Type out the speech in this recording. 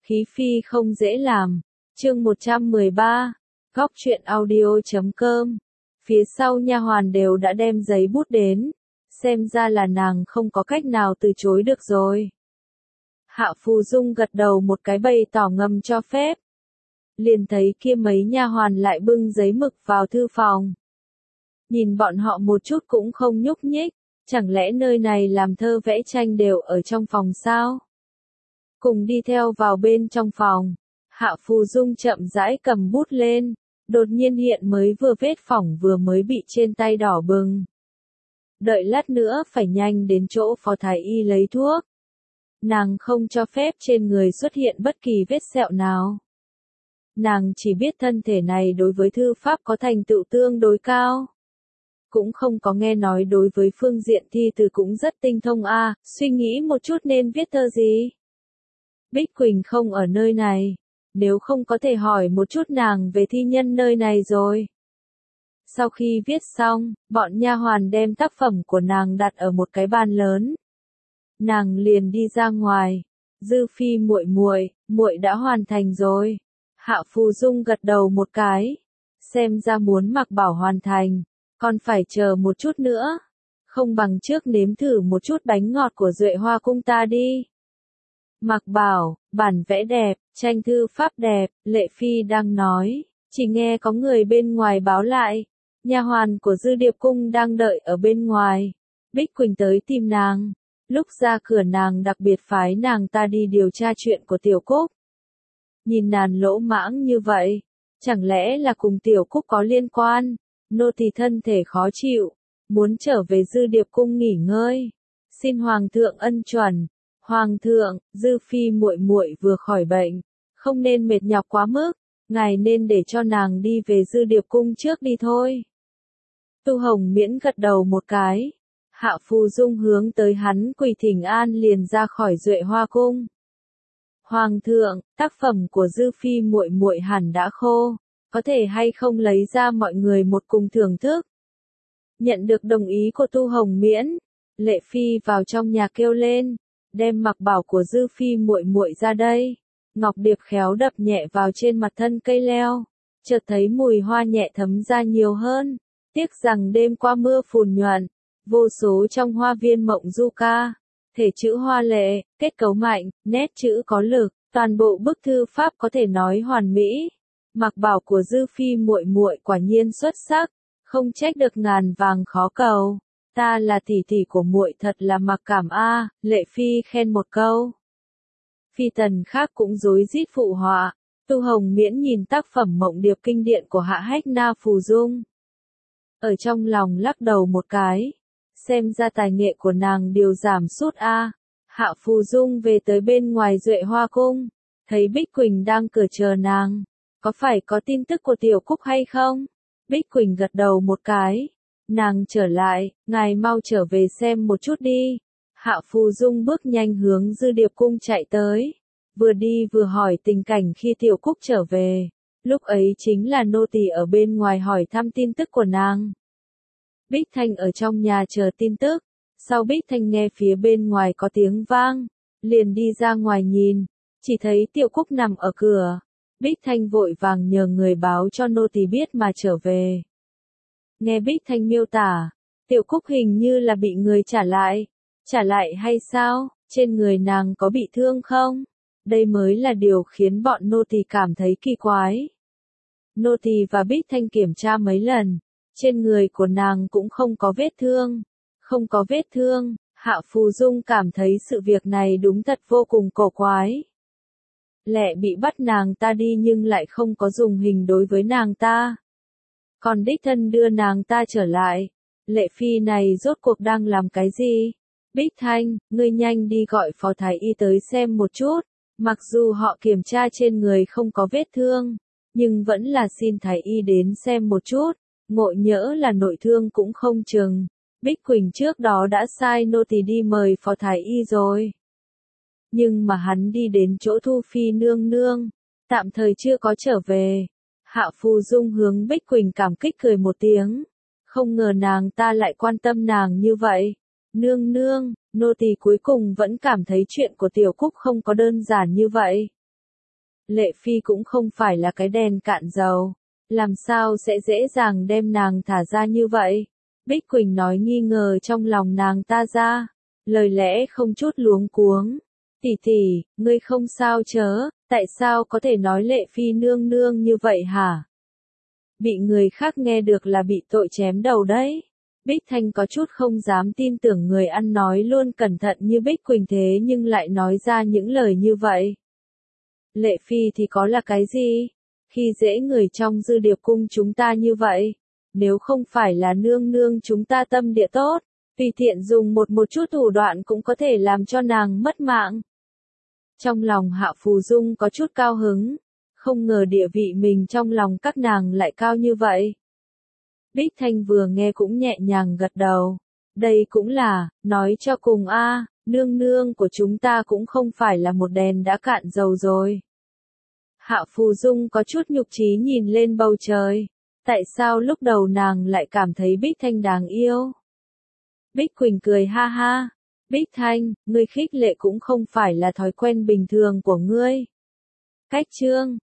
Khí phi không dễ làm. Chương 113. Góc truyện audio.com. Phía sau nha hoàn đều đã đem giấy bút đến, xem ra là nàng không có cách nào từ chối được rồi. Hạ Phù Dung gật đầu một cái bày tỏ ngầm cho phép. Liền thấy kia mấy nha hoàn lại bưng giấy mực vào thư phòng. Nhìn bọn họ một chút cũng không nhúc nhích, chẳng lẽ nơi này làm thơ vẽ tranh đều ở trong phòng sao? Cùng đi theo vào bên trong phòng, Hạ Phù Dung chậm rãi cầm bút lên, đột nhiên hiện mới vừa vết phỏng vừa mới bị trên tay đỏ bừng. Đợi lát nữa phải nhanh đến chỗ phó thái y lấy thuốc. Nàng không cho phép trên người xuất hiện bất kỳ vết sẹo nào. Nàng chỉ biết thân thể này đối với thư pháp có thành tựu tương đối cao. Cũng không có nghe nói đối với phương diện thi từ cũng rất tinh thông suy nghĩ một chút nên viết thơ gì. Bích Quỳnh không ở nơi này, nếu không có thể hỏi một chút nàng về thi nhân nơi này rồi. Sau khi viết xong, bọn nha hoàn đem tác phẩm của nàng đặt ở một cái bàn lớn. Nàng liền đi ra ngoài. Dư Phi muội đã hoàn thành rồi. Hạ Phù Dung gật đầu một cái. Xem ra muốn Mạc Bảo hoàn thành, còn phải chờ một chút nữa. Không bằng trước nếm thử một chút bánh ngọt của Duệ Hoa cung ta đi. Mạc Bảo, bản vẽ đẹp, tranh thư pháp đẹp, Lệ Phi đang nói, chỉ nghe có người bên ngoài báo lại. Nha hoàn của Dư Điệp cung đang đợi ở bên ngoài. Bích Quỳnh tới tìm nàng. Lúc ra cửa nàng đặc biệt phái nàng ta đi điều tra chuyện của Tiểu Cúc. Nhìn nàng lỗ mãng như vậy, chẳng lẽ là cùng Tiểu Cúc có liên quan? Nô tỳ thân thể khó chịu, muốn trở về Dư Điệp cung nghỉ ngơi. Xin Hoàng thượng ân chuẩn. Hoàng thượng, Dư Phi muội vừa khỏi bệnh, không nên mệt nhọc quá mức, ngài nên để cho nàng đi về Dư Điệp cung trước đi thôi. Tu Hồng Miễn gật đầu một cái. Hạ Phù Dung hướng tới hắn quỳ thỉnh an liền ra khỏi Duệ Hoa cung. Hoàng thượng, tác phẩm của Dư Phi muội hẳn đã khô, có thể hay không lấy ra mọi người một cùng thưởng thức. Nhận được đồng ý của Tu Hồng Miễn, Lệ Phi vào trong nhà kêu lên, đem Mạc Bảo của Dư Phi muội ra đây. Ngọc Điệp khéo đập nhẹ vào trên mặt thân cây leo, chợt thấy mùi hoa nhẹ thấm ra nhiều hơn. Tiếc rằng đêm qua mưa phùn nhuận, vô số trong hoa viên mộng du ca, thể chữ hoa lệ, kết cấu mạnh, nét chữ có lực, toàn bộ bức thư pháp có thể nói hoàn mỹ. Mạc Bảo của Dư Phi muội quả nhiên xuất sắc, không trách được ngàn vàng khó cầu. Ta là tỷ tỷ của muội thật là mặc cảm Lệ Phi khen một câu. Phi tần khác cũng rối rít phụ họa. Tu Hồng Miễn nhìn tác phẩm Mộng Điệp kinh điển của Hạ Hách Na Phù Dung. Ở trong lòng lắc đầu một cái. Xem ra tài nghệ của nàng điều giảm sút Hạ Phù Dung về tới bên ngoài Duệ Hoa cung, thấy Bích Quỳnh đang cửa chờ nàng. Có phải có tin tức của Tiểu Cúc hay không? Bích Quỳnh gật đầu một cái. Nàng trở lại, ngài mau trở về xem một chút đi. Hạ Phù Dung bước nhanh hướng Dư Điệp cung chạy tới. Vừa đi vừa hỏi tình cảnh khi Tiểu Cúc trở về. Lúc ấy chính là nô tỳ ở bên ngoài hỏi thăm tin tức của nàng. Bích Thanh ở trong nhà chờ tin tức. Sau Bích Thanh nghe phía bên ngoài có tiếng vang, liền đi ra ngoài nhìn, chỉ thấy Tiểu Cúc nằm ở cửa. Bích Thanh vội vàng nhờ người báo cho nô tỳ biết mà trở về. Nghe Bích Thanh miêu tả, Tiểu Cúc hình như là bị người trả lại. Trả lại hay sao? Trên người nàng có bị thương không? Đây mới là điều khiến bọn nô tỳ cảm thấy kỳ quái. Nô tỳ và Bích Thanh kiểm tra mấy lần, trên người của nàng cũng không có vết thương. Không có vết thương, Hạ Phù Dung cảm thấy sự việc này đúng thật vô cùng cổ quái. Lẽ bị bắt nàng ta đi nhưng lại không có dùng hình đối với nàng ta. Còn đích thân đưa nàng ta trở lại. Lệ Phi này rốt cuộc đang làm cái gì? Bích Thanh, ngươi nhanh đi gọi phó thái y tới xem một chút. Mặc dù họ kiểm tra trên người không có vết thương, nhưng vẫn là xin thái y đến xem một chút. Ngộ nhỡ là nội thương cũng không chừng. Bích Quỳnh trước đó đã sai nô tỳ đi mời phó thái y rồi. Nhưng mà hắn đi đến chỗ Thu Phi nương nương, tạm thời chưa có trở về. Hạ Phù Dung hướng Bích Quỳnh cảm kích cười một tiếng. Không ngờ nàng ta lại quan tâm nàng như vậy. Nương nương, nô tỳ cuối cùng vẫn cảm thấy chuyện của Tiểu Cúc không có đơn giản như vậy. Lệ Phi cũng không phải là cái đèn cạn dầu. Làm sao sẽ dễ dàng đem nàng thả ra như vậy? Bích Quỳnh nói nghi ngờ trong lòng nàng ta ra. Lời lẽ không chút luống cuống. Tỷ tỷ, ngươi không sao chớ, tại sao có thể nói Lệ Phi nương nương như vậy hả? Bị người khác nghe được là bị tội chém đầu đấy. Bích Thanh có chút không dám tin tưởng người ăn nói luôn cẩn thận như Bích Quỳnh thế nhưng lại nói ra những lời như vậy. Lệ Phi thì có là cái gì? Khi dễ người trong Dư Điệp cung chúng ta như vậy. Nếu không phải là nương nương chúng ta tâm địa tốt, tùy tiện dùng một chút thủ đoạn cũng có thể làm cho nàng mất mạng. Trong lòng Hạ Phù Dung có chút cao hứng, không ngờ địa vị mình trong lòng các nàng lại cao như vậy. Bích Thanh vừa nghe cũng nhẹ nhàng gật đầu. Đây cũng là, nói cho cùng a, nương nương của chúng ta cũng không phải là một đèn đã cạn dầu rồi. Hạ Phù Dung có chút nhục trí nhìn lên bầu trời. Tại sao lúc đầu nàng lại cảm thấy Bích Thanh đáng yêu? Bích Quỳnh cười ha ha. Bích Thanh, ngươi khích lệ cũng không phải là thói quen bình thường của ngươi. Cách chương